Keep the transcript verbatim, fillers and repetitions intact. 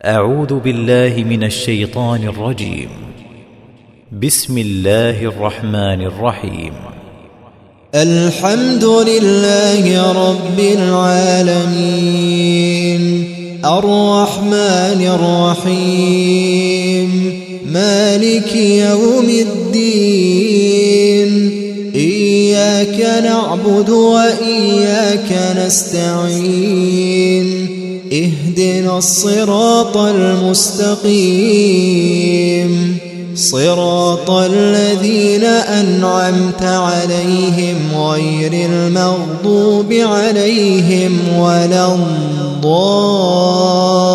أعوذ بالله من الشيطان الرجيم. بسم الله الرحمن الرحيم. الحمد لله رب العالمين الرحمن الرحيم مالك يوم الدين إياك نعبد وإياك نستعين اهدنا الصراط المستقيم صراط الذين أنعمت عليهم غير المغضوب عليهم ولا الضالين.